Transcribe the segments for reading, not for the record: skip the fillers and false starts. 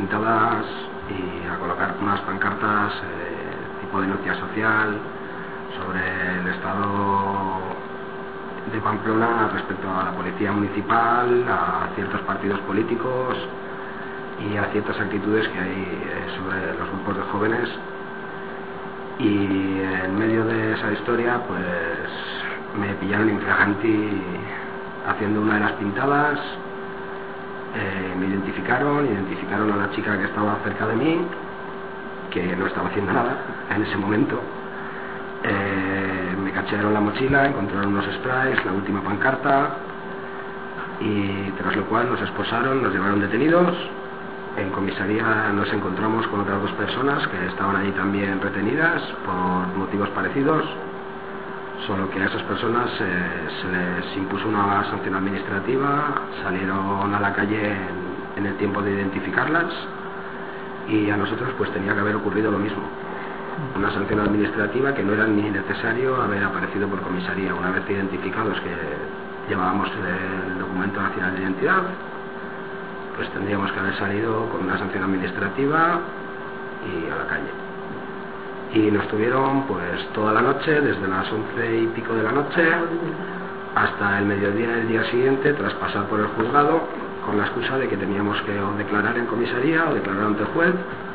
pintadas y a colocar unas pancartas tipo denuncia social sobre el estado de Pamplona respecto a la policía municipal, a ciertos partidos políticos y a ciertas actitudes que hay sobre los grupos de jóvenes. Y en medio de esa historia pues me pillaron in flagranti haciendo una de las pintadas. Me identificaron a la chica que estaba cerca de mí, que no estaba haciendo nada en ese momento. Me cachearon la mochila, encontraron unos sprays, la última pancarta, y tras lo cual nos esposaron, nos llevaron detenidos. En comisaría nos encontramos con otras dos personas que estaban allí también retenidas por motivos parecidos, solo que a esas personas se les impuso una sanción administrativa, salieron a la calle en el tiempo de identificarlas, y a nosotros pues tenía que haber ocurrido lo mismo, una sanción administrativa que no era ni necesario haber aparecido por comisaría. Una vez identificados que llevábamos el documento nacional de identidad, pues tendríamos que haber salido con una sanción administrativa y a la calle. Y nos tuvieron pues toda la noche, desde las 11 y pico de la noche hasta el mediodía del día siguiente, tras pasar por el juzgado con la excusa de que teníamos que o declarar en comisaría o declarar ante el juez.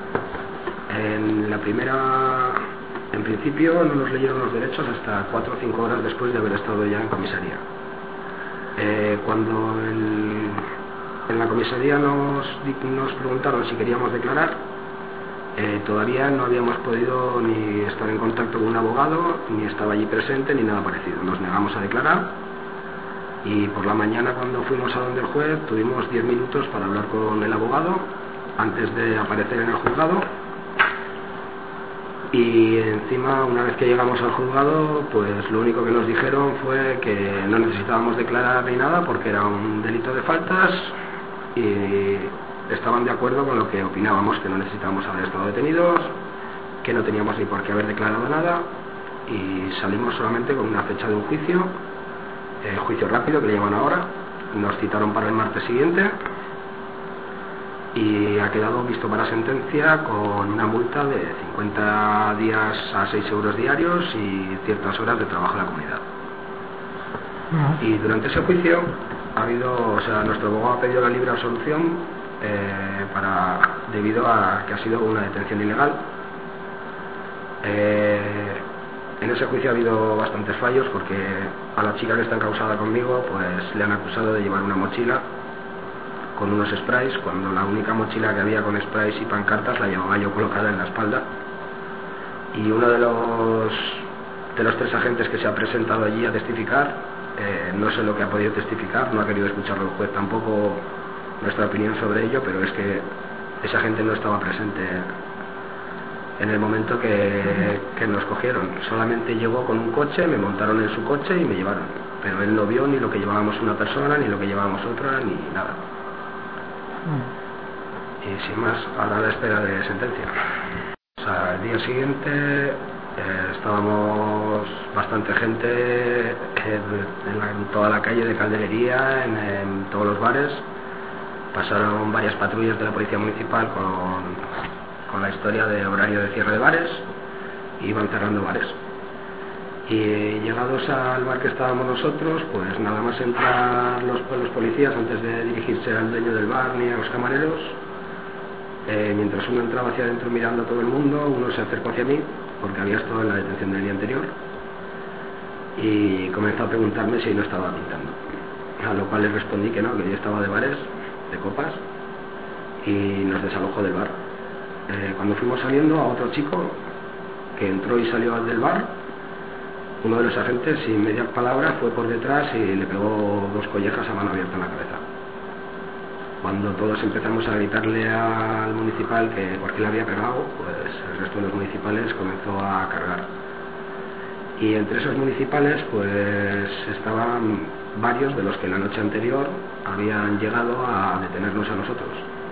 En principio no nos leyeron los derechos hasta 4 o 5 horas después de haber estado ya en comisaría. Cuando en la comisaría nos preguntaron si queríamos declarar, todavía no habíamos podido ni estar en contacto con un abogado, ni estaba allí presente, ni nada parecido. Nos negamos a declarar, y por la mañana, cuando fuimos a donde el juez, tuvimos 10 minutos para hablar con el abogado antes de aparecer en el juzgado. Y encima, una vez que llegamos al juzgado, pues lo único que nos dijeron fue que no necesitábamos declarar ni nada porque era un delito de faltas, y estaban de acuerdo con lo que opinábamos, que no necesitábamos haber estado detenidos, que no teníamos ni por qué haber declarado nada, y salimos solamente con una fecha de un juicio, juicio rápido que le llaman ahora. Nos citaron para el martes siguiente y ha quedado visto para sentencia con una multa de 50 días a 6 euros diarios y ciertas horas de trabajo en la comunidad. Y durante ese juicio nuestro abogado ha pedido la libre absolución debido a que ha sido una detención ilegal. En ese juicio ha habido bastantes fallos, porque a la chica que está encausada conmigo pues le han acusado de llevar una mochila con unos sprays, cuando la única mochila que había con sprays y pancartas la llevaba yo colocada en la espalda. Y uno de los 3 agentes que se ha presentado allí a testificar, no sé lo que ha podido testificar, no ha querido escucharlo el juez tampoco, nuestra opinión sobre ello, pero es que esa gente no estaba presente en el momento que nos cogieron. Solamente llegó con un coche, me montaron en su coche y me llevaron, pero él no vio ni lo que llevábamos una persona, ni lo que llevábamos otra, ni nada. Y sin más, ahora a la espera de sentencia. El día siguiente estábamos bastante gente en toda la calle de Calderería, en todos los bares. Pasaron varias patrullas de la policía municipal con la historia de horario de cierre de bares, y iban cerrando bares. Y llegados al bar que estábamos nosotros, pues nada más entrar los policías, antes de dirigirse al dueño del bar ni a los camareros, mientras uno entraba hacia adentro mirando a todo el mundo, uno se acercó hacia mí, porque había estado en la detención del día anterior, y comenzó a preguntarme si no estaba pintando, a lo cual le respondí que no, que yo estaba de bares, de copas, y nos desalojó del bar. Cuando fuimos saliendo, a otro chico que entró y salió del bar, uno de los agentes, sin mediar palabra, fue por detrás y le pegó 2 collejas a mano abierta en la cabeza. Cuando todos empezamos a gritarle al municipal que por qué le había pegado, pues el resto de los municipales comenzó a cargar. Y entre esos municipales pues estaban varios de los que la noche anterior habían llegado a detenernos a nosotros.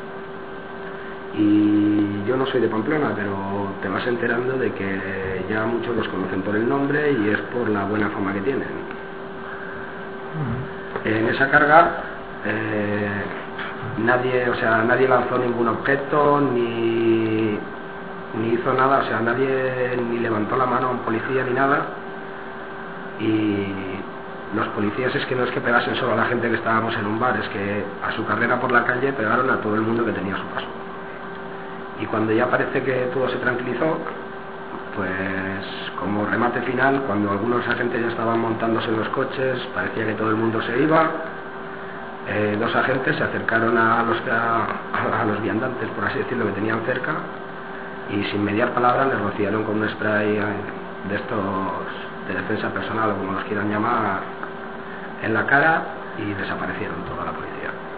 Y yo no soy de Pamplona, pero te vas enterando de que ya muchos los conocen por el nombre, y es por la buena fama que tienen. En esa carga nadie lanzó ningún objeto ni hizo nada, o sea, nadie ni levantó la mano a un policía ni nada. Y los policías es que no es que pegasen solo a la gente que estábamos en un bar, es que a su carrera por la calle pegaron a todo el mundo que tenía a su paso. Y cuando ya parece que todo se tranquilizó, pues como remate final, cuando algunos agentes ya estaban montándose en los coches, parecía que todo el mundo se iba, dos agentes se acercaron a los viandantes, por así decirlo, que tenían cerca, y sin mediar palabra les rociaron con un spray de estos de defensa personal o como los quieran llamar en la cara, y desaparecieron toda la policía.